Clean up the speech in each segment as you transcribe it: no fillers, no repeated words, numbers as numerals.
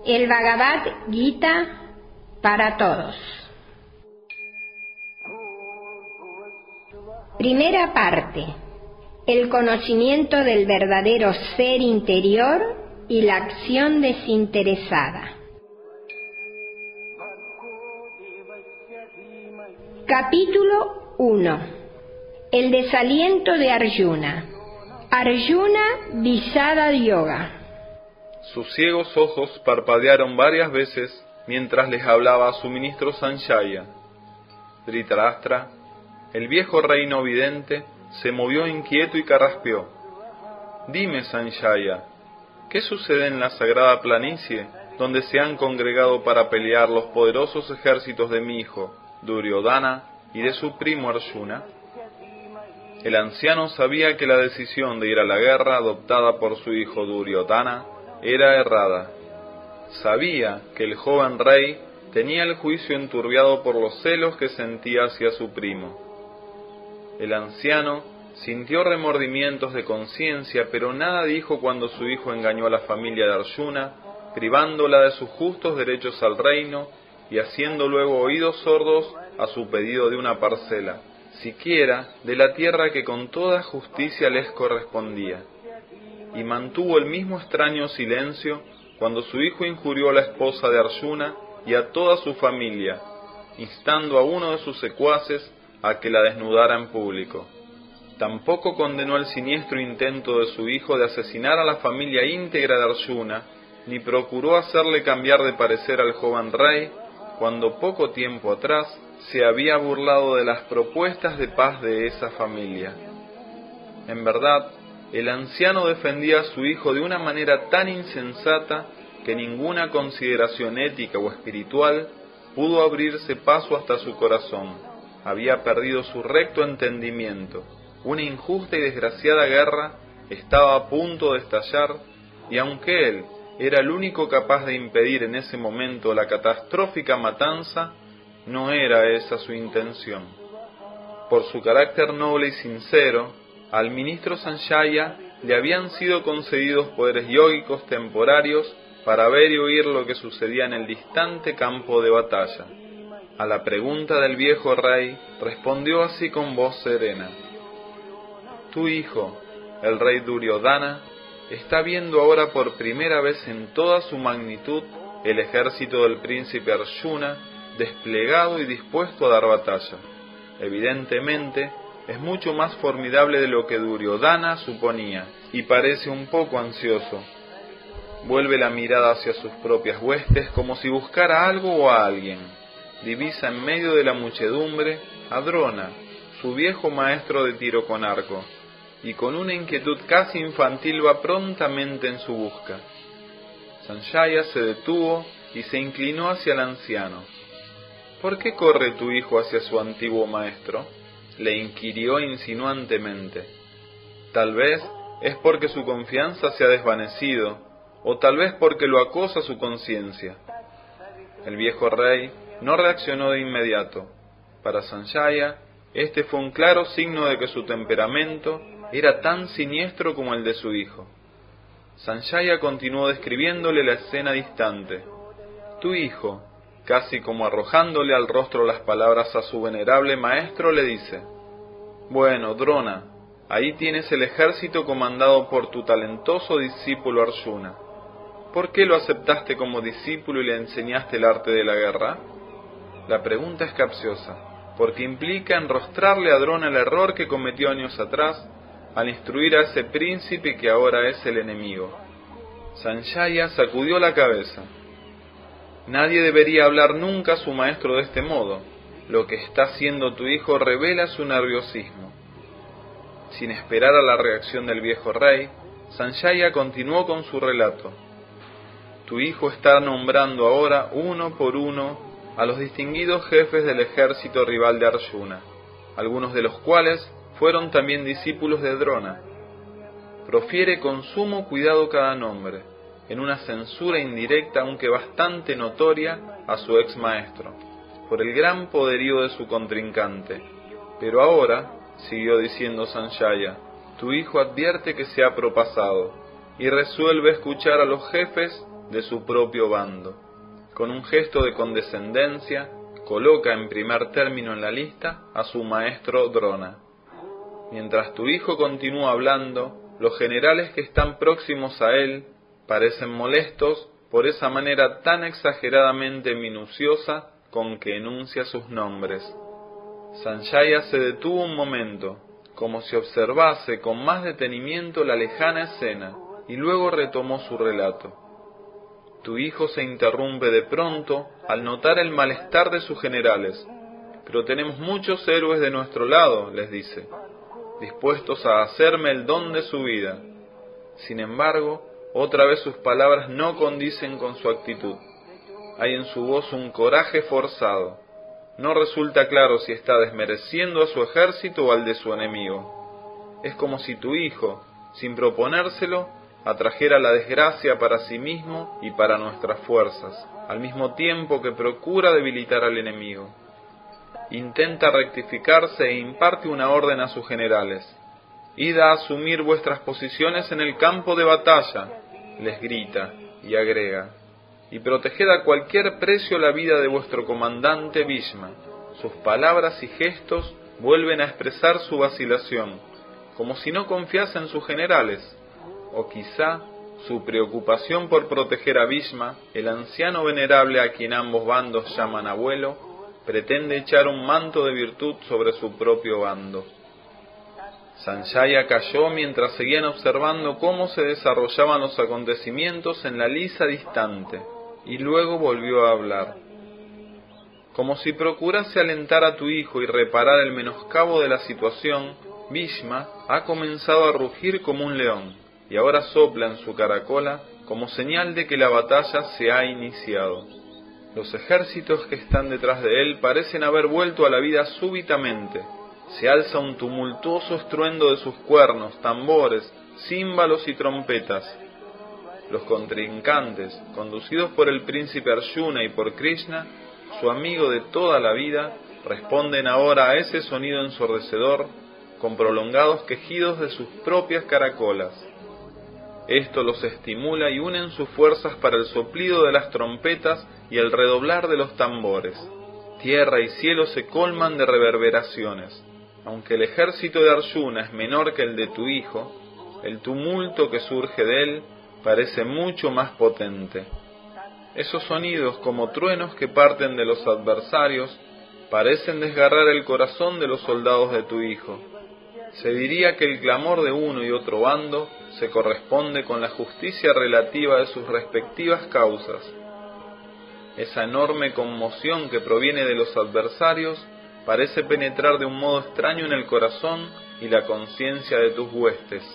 El Bhagavad Gita para todos. Primera parte. El conocimiento del verdadero ser interior y la acción desinteresada. Capítulo 1. El desaliento de Arjuna. Arjuna Visada Yoga. Sus ciegos ojos parpadearon varias veces mientras les hablaba a su ministro Sanjaya. Dhritarashtra, el viejo rey no vidente, se movió inquieto y carraspeó. Dime, Sanjaya, ¿qué sucede en la sagrada planicie donde se han congregado para pelear los poderosos ejércitos de mi hijo, Duryodhana, y de su primo Arjuna? El anciano sabía que la decisión de ir a la guerra adoptada por su hijo Duryodhana era errada. Sabía que el joven rey tenía el juicio enturbiado por los celos que sentía hacia su primo. El anciano sintió remordimientos de conciencia, pero nada dijo cuando su hijo engañó a la familia de Arjuna, privándola de sus justos derechos al reino y haciendo luego oídos sordos a su pedido de una parcela, siquiera de la tierra que con toda justicia les correspondía. Y mantuvo el mismo extraño silencio cuando su hijo injurió a la esposa de Arjuna y a toda su familia, instando a uno de sus secuaces a que la desnudara en público. Tampoco condenó el siniestro intento de su hijo de asesinar a la familia íntegra de Arjuna, ni procuró hacerle cambiar de parecer al joven rey, cuando poco tiempo atrás se había burlado de las propuestas de paz de esa familia. En verdad, el anciano defendía a su hijo de una manera tan insensata que ninguna consideración ética o espiritual pudo abrirse paso hasta su corazón. Había perdido su recto entendimiento. Una injusta y desgraciada guerra estaba a punto de estallar, y aunque él era el único capaz de impedir en ese momento la catastrófica matanza, no era esa su intención. Por su carácter noble y sincero, al ministro Sanjaya le habían sido concedidos poderes yógicos temporarios para ver y oír lo que sucedía en el distante campo de batalla. A la pregunta del viejo rey, respondió así con voz serena: Tu hijo, el rey Duryodhana, está viendo ahora por primera vez en toda su magnitud el ejército del príncipe Arjuna desplegado y dispuesto a dar batalla. Evidentemente, es mucho más formidable de lo que Duryodhana suponía, y parece un poco ansioso. Vuelve la mirada hacia sus propias huestes como si buscara algo o a alguien. Divisa en medio de la muchedumbre a Drona, su viejo maestro de tiro con arco, y con una inquietud casi infantil va prontamente en su busca. Sanjaya se detuvo y se inclinó hacia el anciano. ¿Por qué corre tu hijo hacia su antiguo maestro?, le inquirió insinuantemente. Tal vez es porque su confianza se ha desvanecido, o tal vez porque lo acosa su conciencia. El viejo rey no reaccionó de inmediato. Para Sanjaya, este fue un claro signo de que su temperamento era tan siniestro como el de su hijo. Sanjaya continuó describiéndole la escena distante. Tu hijo, casi como arrojándole al rostro las palabras a su venerable maestro, le dice: Bueno, Drona, ahí tienes el ejército comandado por tu talentoso discípulo Arjuna. ¿Por qué lo aceptaste como discípulo y le enseñaste el arte de la guerra? La pregunta es capciosa, porque implica enrostrarle a Drona el error que cometió años atrás al instruir a ese príncipe que ahora es el enemigo. Sanjaya sacudió la cabeza. Nadie debería hablar nunca a su maestro de este modo. Lo que está haciendo tu hijo revela su nerviosismo. Sin esperar a la reacción del viejo rey, Sanjaya continuó con su relato. Tu hijo está nombrando ahora uno por uno a los distinguidos jefes del ejército rival de Arjuna, algunos de los cuales fueron también discípulos de Drona. Profiere con sumo cuidado cada nombre, en una censura indirecta aunque bastante notoria a su ex maestro, por el gran poderío de su contrincante. Pero ahora, siguió diciendo Sanjaya, tu hijo advierte que se ha propasado, y resuelve escuchar a los jefes de su propio bando. Con un gesto de condescendencia, coloca en primer término en la lista a su maestro Drona. Mientras tu hijo continúa hablando, los generales que están próximos a él parecen molestos por esa manera tan exageradamente minuciosa con que enuncia sus nombres. Sanjaya se detuvo un momento, como si observase con más detenimiento la lejana escena, y luego retomó su relato. Tu hijo se interrumpe de pronto al notar el malestar de sus generales. Pero tenemos muchos héroes de nuestro lado, les dice, dispuestos a hacerme el don de su vida. Sin embargo, otra vez sus palabras no condicen con su actitud. Hay en su voz un coraje forzado. No resulta claro si está desmereciendo a su ejército o al de su enemigo. Es como si tu hijo, sin proponérselo, atrajera la desgracia para sí mismo y para nuestras fuerzas, al mismo tiempo que procura debilitar al enemigo. Intenta rectificarse e imparte una orden a sus generales. Id a asumir vuestras posiciones en el campo de batalla, les grita y agrega, y proteged a cualquier precio la vida de vuestro comandante Bhishma. Sus palabras y gestos vuelven a expresar su vacilación, como si no confiase en sus generales, o quizá su preocupación por proteger a Bhishma, el anciano venerable a quien ambos bandos llaman abuelo, pretende echar un manto de virtud sobre su propio bando. Sanjaya calló mientras seguían observando cómo se desarrollaban los acontecimientos en la lisa distante, y luego volvió a hablar. Como si procurase alentar a tu hijo y reparar el menoscabo de la situación, Bhishma ha comenzado a rugir como un león, y ahora sopla en su caracola como señal de que la batalla se ha iniciado. Los ejércitos que están detrás de él parecen haber vuelto a la vida súbitamente. Se alza un tumultuoso estruendo de sus cuernos, tambores, címbalos y trompetas. Los contrincantes, conducidos por el príncipe Arjuna y por Krishna, su amigo de toda la vida, responden ahora a ese sonido ensordecedor con prolongados quejidos de sus propias caracolas. Esto los estimula y unen sus fuerzas para el soplido de las trompetas y el redoblar de los tambores. Tierra y cielo se colman de reverberaciones. Aunque el ejército de Arjuna es menor que el de tu hijo, el tumulto que surge de él parece mucho más potente. Esos sonidos, como truenos que parten de los adversarios, parecen desgarrar el corazón de los soldados de tu hijo. Se diría que el clamor de uno y otro bando se corresponde con la justicia relativa de sus respectivas causas. Esa enorme conmoción que proviene de los adversarios parece penetrar de un modo extraño en el corazón y la conciencia de tus huestes.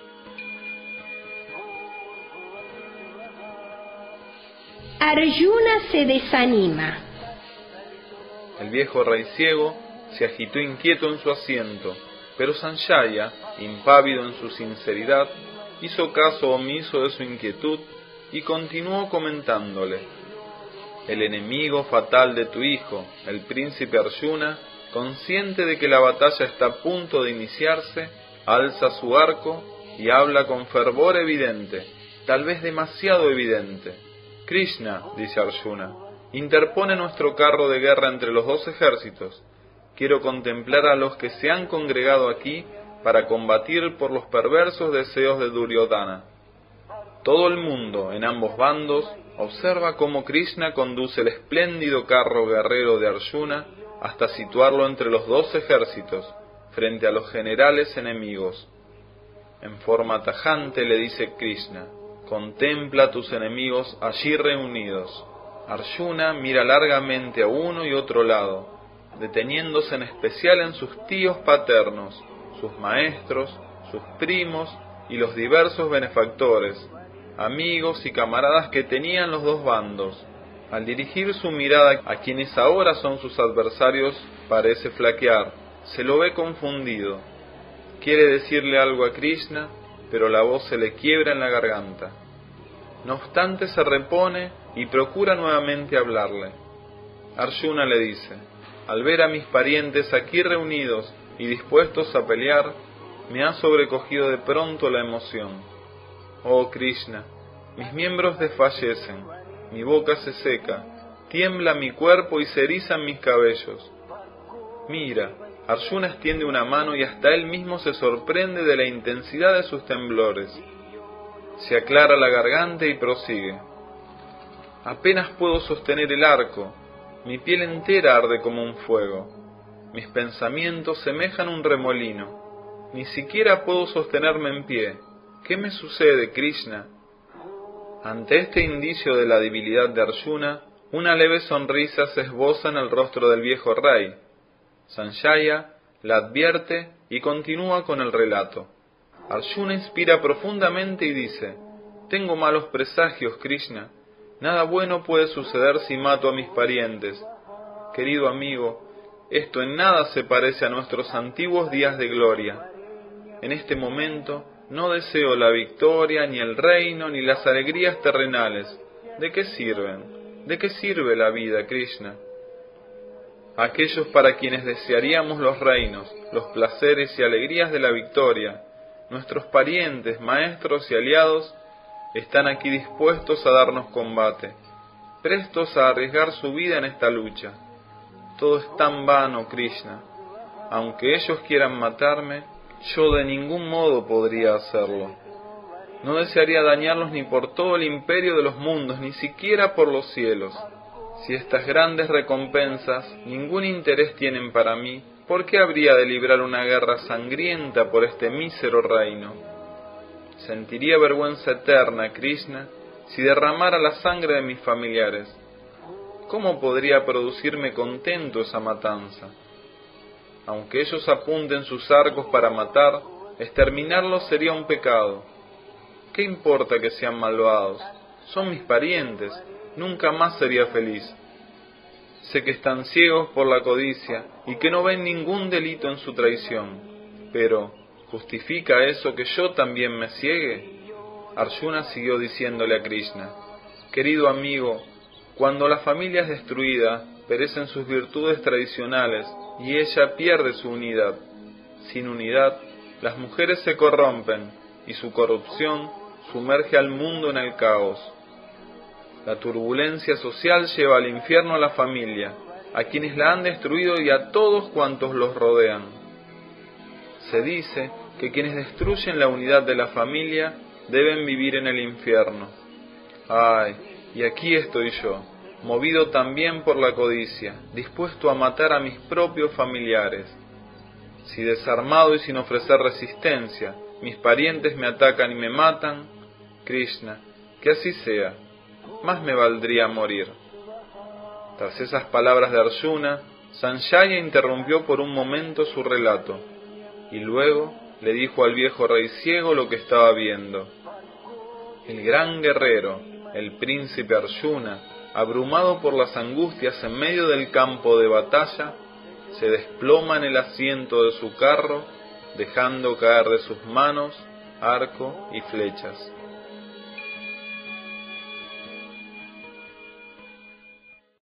Arjuna se desanima. El viejo rey ciego se agitó inquieto en su asiento, pero Sanjaya, impávido en su sinceridad, hizo caso omiso de su inquietud y continuó comentándole. El enemigo fatal de tu hijo, el príncipe Arjuna, consciente de que la batalla está a punto de iniciarse, alza su arco y habla con fervor evidente, tal vez demasiado evidente. Krishna, dice Arjuna, interpone nuestro carro de guerra entre los dos ejércitos. Quiero contemplar a los que se han congregado aquí para combatir por los perversos deseos de Duryodhana. Todo el mundo, en ambos bandos, observa cómo Krishna conduce el espléndido carro guerrero de Arjuna hasta situarlo entre los dos ejércitos, frente a los generales enemigos. En forma tajante le dice Krishna, contempla a tus enemigos allí reunidos. Arjuna mira largamente a uno y otro lado, deteniéndose en especial en sus tíos paternos, sus maestros, sus primos y los diversos benefactores, amigos y camaradas que tenían los dos bandos. Al dirigir su mirada a quienes ahora son sus adversarios, parece flaquear, se lo ve confundido. Quiere decirle algo a Krishna, pero la voz se le quiebra en la garganta. No obstante se repone y procura nuevamente hablarle. Arjuna le dice, al ver a mis parientes aquí reunidos y dispuestos a pelear, me ha sobrecogido de pronto la emoción. Oh Krishna, mis miembros desfallecen, mi boca se seca, tiembla mi cuerpo y se erizan mis cabellos. Mira, Arjuna extiende una mano y hasta él mismo se sorprende de la intensidad de sus temblores. Se aclara la garganta y prosigue. Apenas puedo sostener el arco, mi piel entera arde como un fuego. Mis pensamientos semejan un remolino. Ni siquiera puedo sostenerme en pie. ¿Qué me sucede, Krishna? Ante este indicio de la debilidad de Arjuna, una leve sonrisa se esboza en el rostro del viejo rey. Sanjaya la advierte y continúa con el relato. Arjuna inspira profundamente y dice: tengo malos presagios, Krishna. Nada bueno puede suceder si mato a mis parientes. Querido amigo, esto en nada se parece a nuestros antiguos días de gloria. En este momento no deseo la victoria, ni el reino, ni las alegrías terrenales. ¿De qué sirven? ¿De qué sirve la vida, Krishna? Aquellos para quienes desearíamos los reinos, los placeres y alegrías de la victoria, nuestros parientes, maestros y aliados, están aquí dispuestos a darnos combate, prestos a arriesgar su vida en esta lucha. Todo es tan vano, Krishna. Aunque ellos quieran matarme, yo de ningún modo podría hacerlo. No desearía dañarlos ni por todo el imperio de los mundos, ni siquiera por los cielos. Si estas grandes recompensas ningún interés tienen para mí, ¿por qué habría de librar una guerra sangrienta por este mísero reino? Sentiría vergüenza eterna, Krishna, si derramara la sangre de mis familiares. ¿Cómo podría producirme contento esa matanza? Aunque ellos apunten sus arcos para matar, exterminarlos sería un pecado. ¿Qué importa que sean malvados? Son mis parientes, nunca más sería feliz. Sé que están ciegos por la codicia y que no ven ningún delito en su traición, pero ¿justifica eso que yo también me ciegue? Arjuna siguió diciéndole a Krishna: querido amigo, cuando la familia es destruida, perecen sus virtudes tradicionales y ella pierde su unidad. Sin unidad, las mujeres se corrompen y su corrupción sumerge al mundo en el caos. La turbulencia social lleva al infierno a la familia, a quienes la han destruido y a todos cuantos los rodean. Se dice que quienes destruyen la unidad de la familia deben vivir en el infierno. Ay, y aquí estoy yo, movido también por la codicia, dispuesto a matar a mis propios familiares. Si desarmado y sin ofrecer resistencia, mis parientes me atacan y me matan, Krishna, que así sea, más me valdría morir. Tras esas palabras de Arjuna, Sanjaya interrumpió por un momento su relato, y luego le dijo al viejo rey ciego lo que estaba viendo. El gran guerrero, el príncipe Arjuna, abrumado por las angustias en medio del campo de batalla, se desploma en el asiento de su carro, dejando caer de sus manos arco y flechas.